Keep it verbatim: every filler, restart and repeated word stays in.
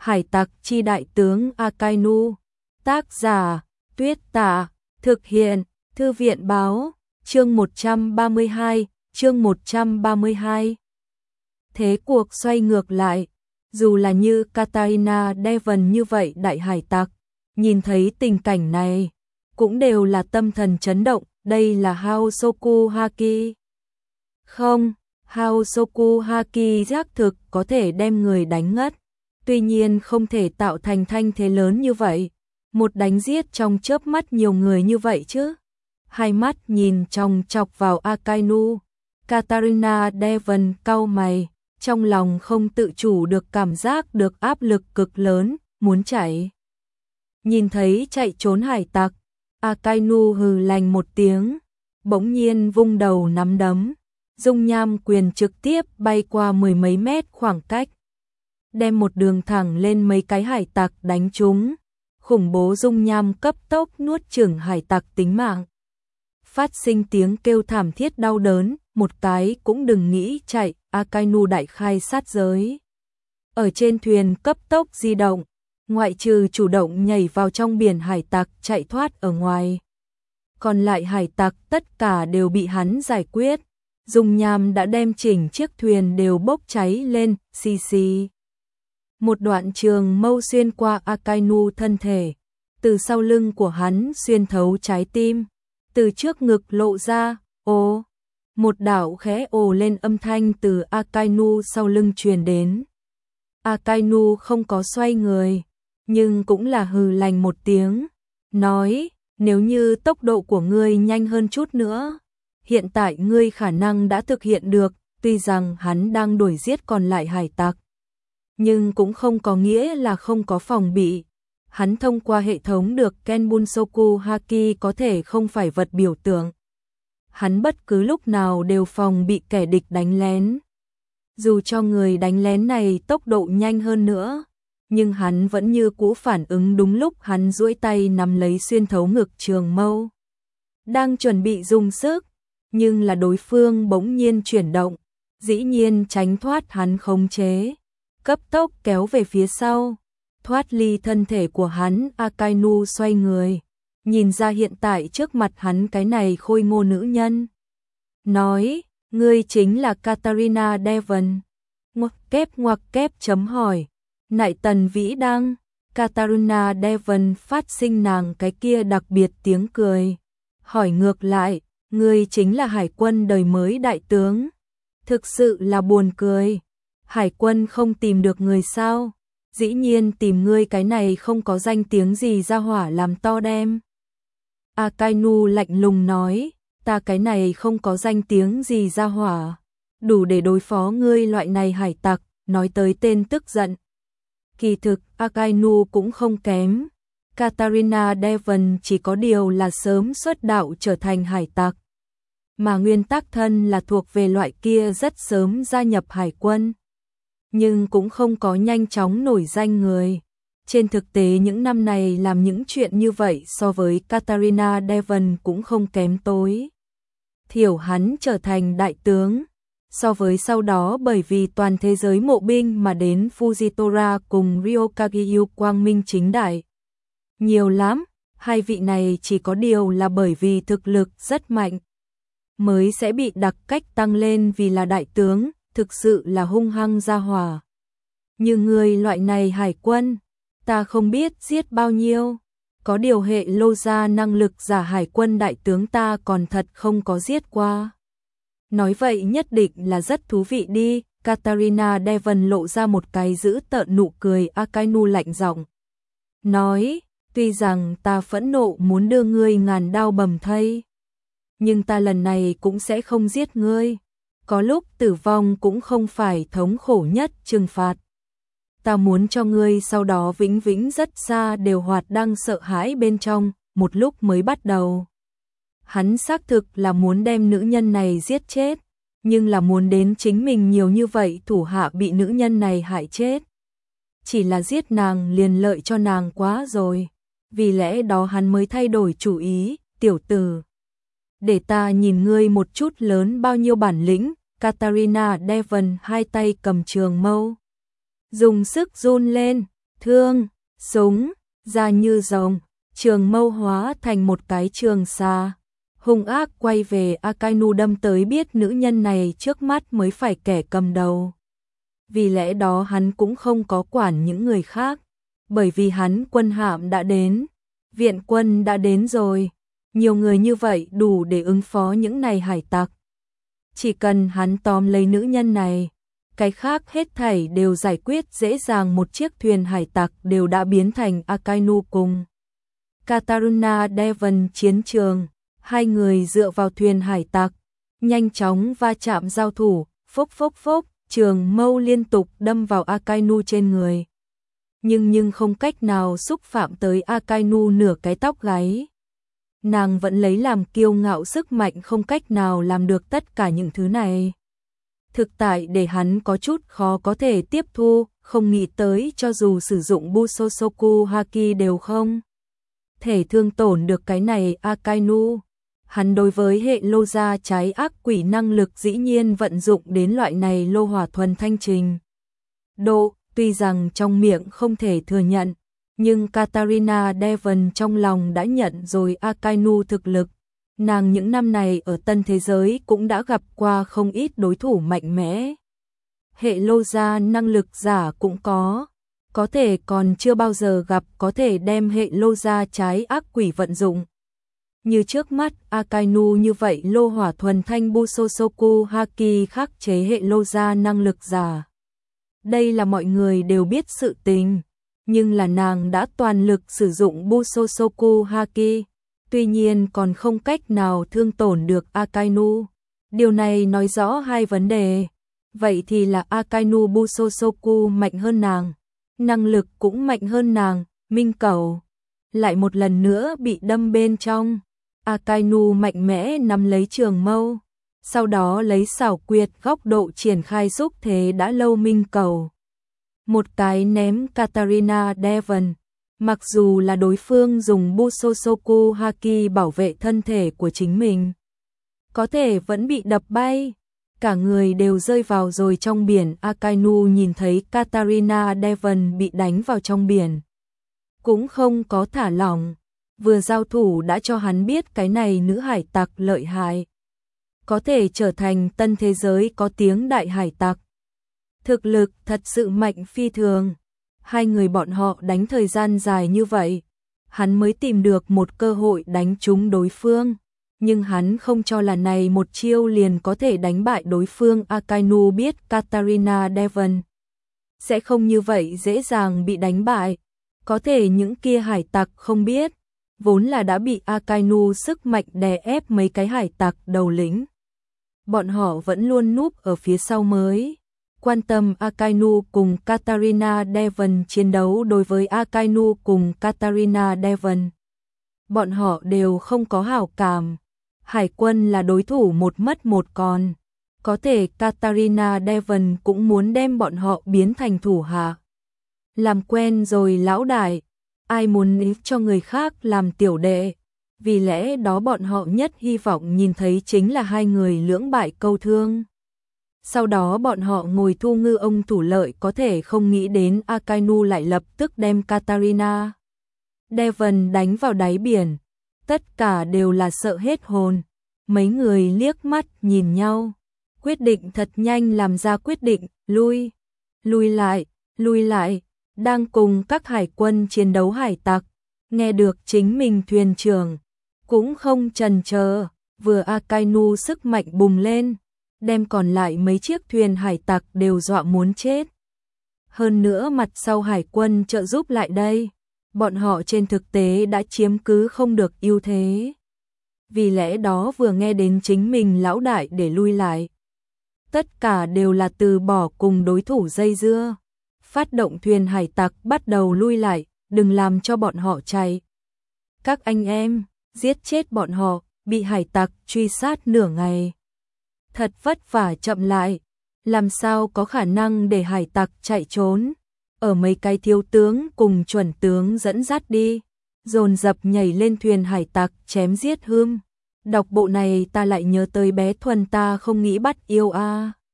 Hải tặc chi đại tướng Akainu. Tác giả Tuyết Tả. Thực hiện Thư viện Báo. Chương một trăm ba mươi hai. Chương một trăm ba mươi hai. Thế cuộc xoay ngược lại. Dù là như Katarina Devon như vậy đại hải tặc, nhìn thấy tình cảnh này, cũng đều là tâm thần chấn động. Đây là Haosoku Haki. Không, Haosoku Haki giác thực có thể đem người đánh ngất. Tuy nhiên không thể tạo thành thanh thế lớn như vậy. Một đánh giết trong chớp mắt nhiều người như vậy chứ. Hai mắt nhìn chòng chọc vào Akainu. Katarina Devon cau mày, trong lòng không tự chủ được cảm giác được áp lực cực lớn, muốn chạy. Nhìn thấy chạy trốn hải tặc, Akainu hừ lạnh một tiếng, bỗng nhiên vung đầu nắm đấm, dung nham quyền trực tiếp bay qua mười mấy mét khoảng cách, đem một đường thẳng lên mấy cái hải tặc đánh trúng. Khủng bố dung nham cấp tốc nuốt chửng hải tặc tính mạng. Phát sinh tiếng kêu thảm thiết đau đớn, một cái cũng đừng nghĩ chạy. Akainu đại khai sát giới. Ở trên thuyền cấp tốc di động, ngoại trừ chủ động nhảy vào trong biển hải tặc chạy thoát ở ngoài, còn lại hải tặc tất cả đều bị hắn giải quyết. Dung nham đã đem chỉnh chiếc thuyền đều bốc cháy lên, xì xì. Một đoạn trường mâu xuyên qua Akainu thân thể, từ sau lưng của hắn xuyên thấu trái tim, từ trước ngực lộ ra, ồ, một đạo khẽ ồ lên âm thanh từ Akainu sau lưng truyền đến. Akainu không có xoay người, nhưng cũng là hừ lạnh một tiếng, nói, nếu như tốc độ của ngươi nhanh hơn chút nữa, hiện tại ngươi khả năng đã thực hiện được. Tuy rằng hắn đang đuổi giết còn lại hải tặc, nhưng cũng không có nghĩa là không có phòng bị. Hắn thông qua hệ thống được Kenbunsoku Haki có thể không phải vật biểu tượng. Hắn bất cứ lúc nào đều phòng bị kẻ địch đánh lén. Dù cho người đánh lén này tốc độ nhanh hơn nữa, nhưng hắn vẫn như cũ phản ứng đúng lúc. Hắn duỗi tay nắm lấy xuyên thấu ngực trường mâu, đang chuẩn bị dùng sức, nhưng là đối phương bỗng nhiên chuyển động, dĩ nhiên tránh thoát hắn khống chế, cấp tốc kéo về phía sau, thoát ly thân thể của hắn. Akainu xoay người, nhìn ra hiện tại trước mặt hắn cái này khôi ngô nữ nhân, nói, ngươi chính là Katarina Devon. Ngoặc kép ngoặc kép chấm hỏi, nại tần vĩ đăng. Katarina Devon phát sinh nàng cái kia đặc biệt tiếng cười, hỏi ngược lại, ngươi chính là hải quân đời mới đại tướng. Thực sự là buồn cười, hải quân không tìm được người sao, dĩ nhiên tìm ngươi cái này không có danh tiếng gì ra hỏa làm to đem. Akainu lạnh lùng nói, ta cái này không có danh tiếng gì ra hỏa, đủ để đối phó ngươi loại này hải tặc. Nói tới tên tức giận. Kỳ thực Akainu cũng không kém. Katarina Devon chỉ có điều là sớm xuất đạo trở thành hải tặc, mà nguyên tắc thân là thuộc về loại kia rất sớm gia nhập hải quân, nhưng cũng không có nhanh chóng nổi danh người. Trên thực tế những năm này làm những chuyện như vậy so với Katarina Devon cũng không kém tối thiểu hắn trở thành đại tướng. So với sau đó bởi vì toàn thế giới mộ binh mà đến Fujitora cùng Ryokagyu quang minh chính đại nhiều lắm. Hai vị này chỉ có điều là bởi vì thực lực rất mạnh mới sẽ bị đặc cách tăng lên vì là đại tướng, thực sự là hung hăng ra hỏa. Như người loại này hải quân, ta không biết giết bao nhiêu, có điều hệ lô ra năng lực giả hải quân đại tướng ta còn thật không có giết qua. Nói vậy nhất định là rất thú vị đi. Katarina Devon lộ ra một cái dữ tợn nụ cười. Akainu lạnh giọng nói, tuy rằng ta phẫn nộ muốn đưa ngươi ngàn đao bầm thây, nhưng ta lần này cũng sẽ không giết ngươi. Có lúc tử vong cũng không phải thống khổ nhất trừng phạt. Ta muốn cho ngươi sau đó vĩnh vĩnh rất xa đều hoạt đang sợ hãi bên trong. Một lúc mới bắt đầu, hắn xác thực là muốn đem nữ nhân này giết chết, nhưng là muốn đến chính mình nhiều như vậy thủ hạ bị nữ nhân này hại chết. Chỉ là giết nàng liền lợi cho nàng quá rồi, vì lẽ đó hắn mới thay đổi chủ ý. Tiểu tử, để ta nhìn ngươi một chút lớn bao nhiêu bản lĩnh. Katarina Devon hai tay cầm trường mâu, dùng sức run lên, thương, súng, ra như rồng, trường mâu hóa thành một cái trường xa. Hung ác quay về Akainu đâm tới, biết nữ nhân này trước mắt mới phải kẻ cầm đầu. Vì lẽ đó hắn cũng không có quản những người khác, bởi vì hắn quân hạm đã đến, viện quân đã đến rồi, nhiều người như vậy đủ để ứng phó những này hải tặc. Chỉ cần hắn tóm lấy nữ nhân này, cái khác hết thảy đều giải quyết dễ dàng. Một chiếc thuyền hải tặc đều đã biến thành Akainu cùng Katarina Devon chiến trường. Hai người dựa vào thuyền hải tặc, nhanh chóng va chạm giao thủ, phốc phốc phốc, trường mâu liên tục đâm vào Akainu trên người. Nhưng nhưng không cách nào xúc phạm tới Akainu nửa cái tóc gáy. Nàng vẫn lấy làm kiêu ngạo sức mạnh không cách nào làm được tất cả những thứ này. Thực tại để hắn có chút khó có thể tiếp thu, không nghĩ tới cho dù sử dụng Busosoku Haki đều không thể thương tổn được cái này Akainu. Hắn đối với hệ lô gia trái ác quỷ năng lực dĩ nhiên vận dụng đến loại này lô hỏa thuần thanh trình độ, tuy rằng trong miệng không thể thừa nhận, nhưng Katarina Devon trong lòng đã nhận rồi Akainu thực lực. Nàng những năm này ở tân thế giới cũng đã gặp qua không ít đối thủ mạnh mẽ. Hệ lô gia năng lực giả cũng có, có thể còn chưa bao giờ gặp có thể đem hệ lô gia trái ác quỷ vận dụng. Như trước mắt Akainu như vậy lô hỏa thuần thanh Busosoku Haki khắc chế hệ lô gia năng lực giả. Đây là mọi người đều biết sự tình, nhưng là nàng đã toàn lực sử dụng Busosoku Haki, tuy nhiên còn không cách nào thương tổn được Akainu. Điều này nói rõ hai vấn đề. Vậy thì là Akainu Busosoku mạnh hơn nàng, năng lực cũng mạnh hơn nàng. Minh Cẩu lại một lần nữa bị đâm bên trong. Akainu mạnh mẽ nắm lấy trường mâu, sau đó lấy xảo quyệt góc độ triển khai xúc thế đã lâu Minh Cẩu. Một cái ném Katarina Devon, mặc dù là đối phương dùng Busosoku Haki bảo vệ thân thể của chính mình, có thể vẫn bị đập bay, cả người đều rơi vào rồi trong biển. Akainu nhìn thấy Katarina Devon bị đánh vào trong biển, cũng không có thả lỏng. Vừa giao thủ đã cho hắn biết cái này nữ hải tặc lợi hại, có thể trở thành tân thế giới có tiếng đại hải tặc. Thực lực thật sự mạnh phi thường. Hai người bọn họ đánh thời gian dài như vậy, hắn mới tìm được một cơ hội đánh trúng đối phương. Nhưng hắn không cho là này một chiêu liền có thể đánh bại đối phương. Akainu biết Katarina Devon sẽ không như vậy dễ dàng bị đánh bại. Có thể những kia hải tặc không biết, vốn là đã bị Akainu sức mạnh đè ép mấy cái hải tặc đầu lĩnh. Bọn họ vẫn luôn núp ở phía sau mới quan tâm Akainu cùng Katarina Devon chiến đấu. Đối với Akainu cùng Katarina Devon, bọn họ đều không có hảo cảm. Hải quân là đối thủ một mất một còn. Có thể Katarina Devon cũng muốn đem bọn họ biến thành thủ hạ. Làm quen rồi lão đại, ai muốn ý cho người khác làm tiểu đệ. Vì lẽ đó bọn họ nhất hy vọng nhìn thấy chính là hai người lưỡng bại câu thương. Sau đó bọn họ ngồi thu ngư ông thủ lợi, có thể không nghĩ đến Akainu lại lập tức đem Katarina Devon đánh vào đáy biển. Tất cả đều là sợ hết hồn. Mấy người liếc mắt nhìn nhau, quyết định thật nhanh làm ra quyết định, lui, lui lại, lui lại. Đang cùng các hải quân chiến đấu hải tặc, nghe được chính mình thuyền trưởng, cũng không chần chờ, vừa Akainu sức mạnh bùng lên, đem còn lại mấy chiếc thuyền hải tặc đều dọa muốn chết. Hơn nữa mặt sau hải quân trợ giúp lại đây, bọn họ trên thực tế đã chiếm cứ không được ưu thế. Vì lẽ đó vừa nghe đến chính mình lão đại để lui lại, tất cả đều là từ bỏ cùng đối thủ dây dưa. Phát động thuyền hải tặc bắt đầu lui lại, đừng làm cho bọn họ chạy. Các anh em, giết chết bọn họ, bị hải tặc truy sát nửa ngày. Thật vất vả chậm lại, làm sao có khả năng để hải tặc chạy trốn. Ở mấy cái thiếu tướng cùng chuẩn tướng dẫn dắt đi, dồn dập nhảy lên thuyền hải tặc chém giết hươm. Đọc bộ này ta lại nhớ tới bé Thuần, ta không nghĩ bắt yêu a.